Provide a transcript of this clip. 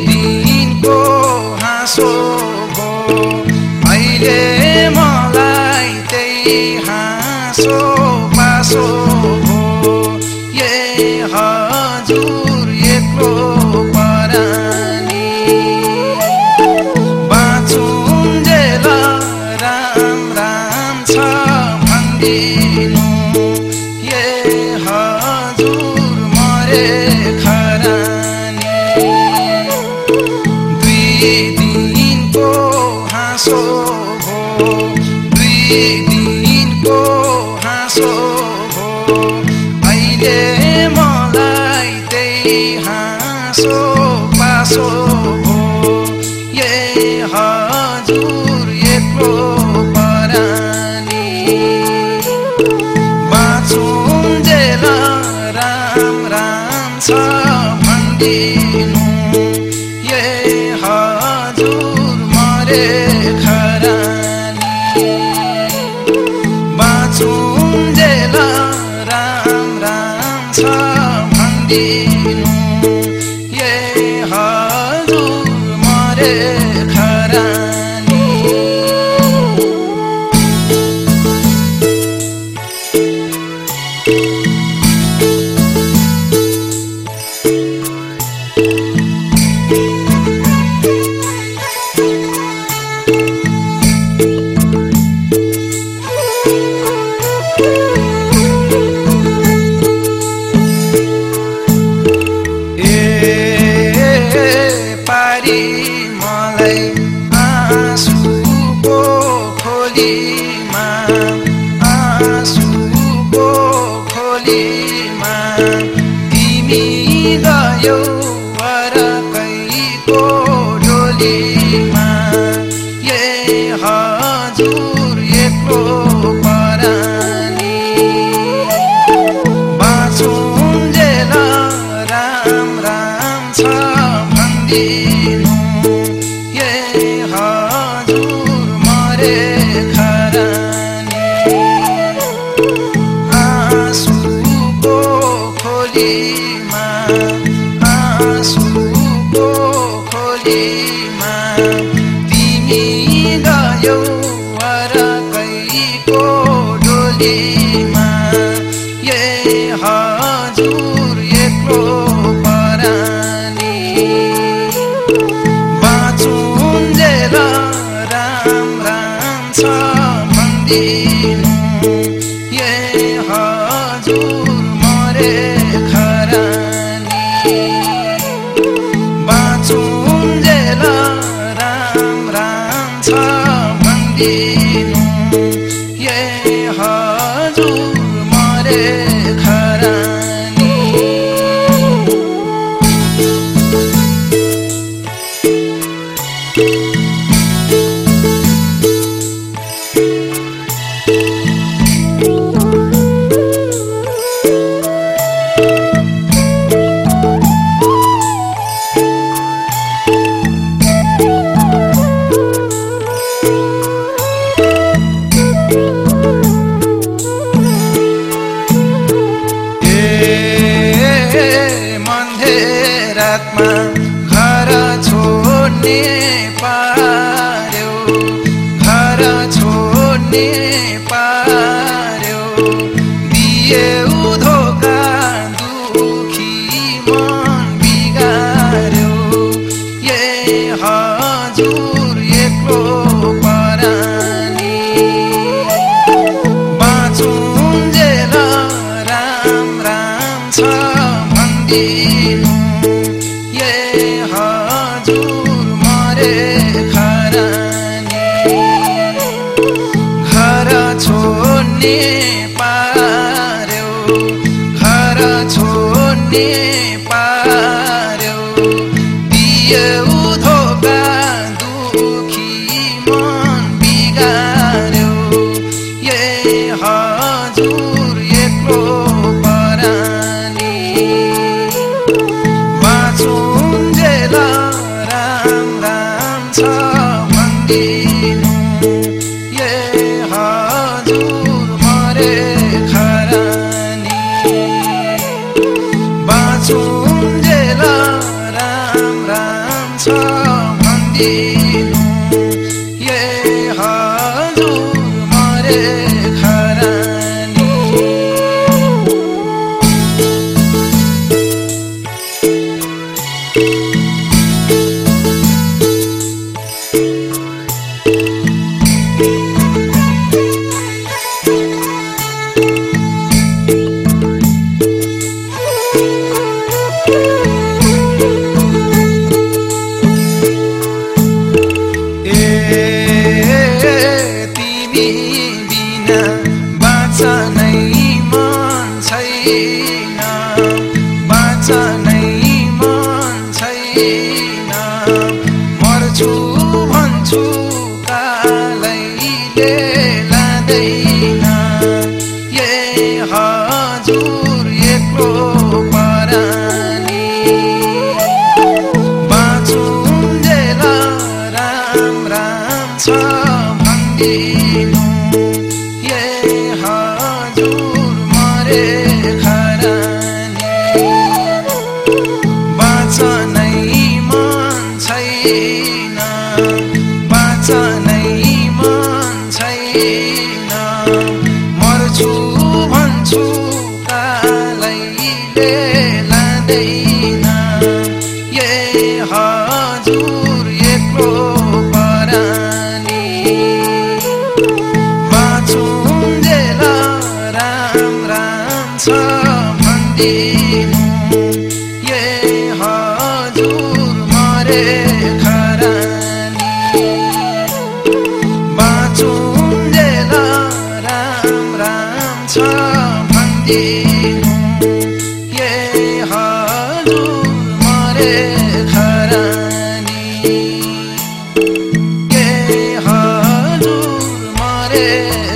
दिनको हाँसो भो अहिले मलाई त्यही हाँसो पासो भो हजुर एक्लो परानी बाँचुन्जेल राम राम छ भन्दिनु हजुर मरे खरानी 2 दिनको हाँसो भो 2 दिनको हाँसो भो अहिले मलाई त्यही हाँसो पासो भो हजुर एक्लो परानी बाँचुन्जेल राम राम छ भन्दिनु हजुर मरे खरानी बाँचुन्जेल राम राम छ भन्दिनु हजुर मरे खरानी पारी मलाई आँसुको खोलीमा आँसुको खोलीमा तिमी गयौ अर्कैको डोलीमा हजुर एक्लो परानी बाँचुन्जेल राम राम छ भन्दिनु हजुर मरे खरानी आँसुको खोलीमा आँसुको खोलीमा तिमी गयौ अर्कैको डोलीमा हजुर एक्लो परानी बाँचुन्जेल राम राम छ भन्दिनु हजुर मरे खरानी बाँचुन्जेल राम राम छ भन्दिनु हजुर मरे खरानी मन्दिरात्मा घर छोड्ने पार्यो घर छोड्ने पार्यो दियौ धोका दुखी मन बिगार्यो हजुर एक्लो परानी बाँचुन्जेल राम राम छ भन्दिनु हजुर मरे खरानी घर छोड्ने पार्यो घर छोड्ने पार्यो दियौ धोका दुखी मन बिगार्यो हजुर एक्लो परानी बाँचुन्जेल राम राम छ भन्दिनु हजुर मरे खरानी भनिदिनु ए हजुर मरे खरानी बिना बाँच्नै मन छैन बाँच्नै मन छैन मर्छु भन्छु कालैले लाँदैन ए हजुर एक्लो परानी बाँचुन्जेल राम राम छ भनिदिनु ए हजुर मरे खरानी बाँच्नै मन छैन बाँच्नै मन छैन मर्छु भन्छु कालैले लाँदैन ए हजुर एक्लो परानी बाँचुन्जेल राम राम छ भनिदिनु ए हजुर मरे खरानी बाँचुन्जेल राम राम छ भनिदिनु ए हजुर मरे खरानी ए हजुर मरे